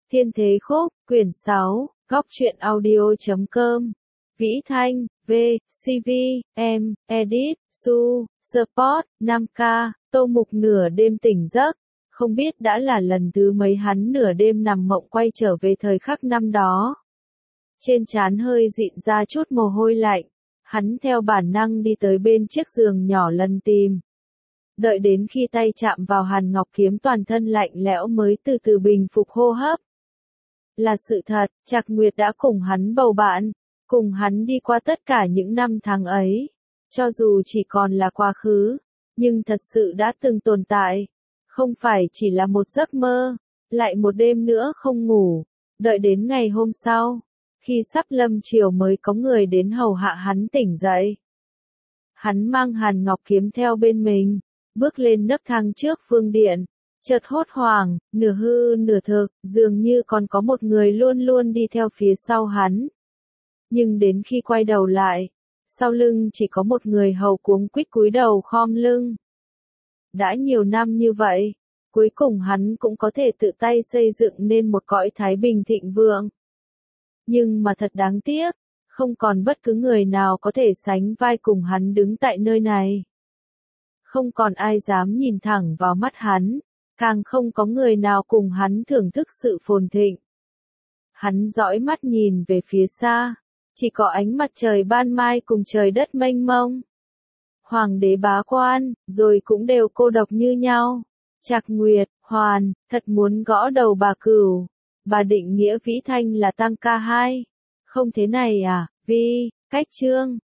Thiên Thế Khúc, quyển 6, Góc truyện audio.com. Vĩ Thanh, V, CV, M, Edit, Su, Support, 5K, Tô Mục nửa đêm tỉnh giấc. Không biết đã là lần thứ mấy hắn nửa đêm nằm mộng quay trở về thời khắc năm đó. Trên trán hơi dịn ra chút mồ hôi lạnh, hắn theo bản năng đi tới bên chiếc giường nhỏ lần tìm. Đợi đến khi tay chạm vào hàn ngọc kiếm toàn thân lạnh lẽo mới từ từ bình phục hô hấp. Là sự thật, Trạc Nguyệt đã cùng hắn bầu bạn, cùng hắn đi qua tất cả những năm tháng ấy. Cho dù chỉ còn là quá khứ, nhưng thật sự đã từng tồn tại. Không phải chỉ là một giấc mơ, lại một đêm nữa không ngủ, đợi đến ngày hôm sau, khi sắp lâm chiều mới có người đến hầu hạ hắn tỉnh dậy. Hắn mang hàn ngọc kiếm theo bên mình, bước lên nấc thang trước vương điện, chợt hốt hoảng, nửa hư nửa thực, dường như còn có một người luôn luôn đi theo phía sau hắn. Nhưng đến khi quay đầu lại, sau lưng chỉ có một người hầu cuống quýt cúi đầu khom lưng. Đã nhiều năm như vậy, cuối cùng hắn cũng có thể tự tay xây dựng nên một cõi thái bình thịnh vượng. Nhưng mà thật đáng tiếc, không còn bất cứ người nào có thể sánh vai cùng hắn đứng tại nơi này. Không còn ai dám nhìn thẳng vào mắt hắn, càng không có người nào cùng hắn thưởng thức sự phồn thịnh. Hắn dõi mắt nhìn về phía xa, chỉ có ánh mặt trời ban mai cùng trời đất mênh mông. Hoàng đế bá quan, rồi cũng đều cô độc như nhau. Trạc Nguyệt, Hoàn, thật muốn gõ đầu bà Cửu. Bà định nghĩa Vĩ Thanh là tăng ca 2. Không thế này à, Vi, cách Trương,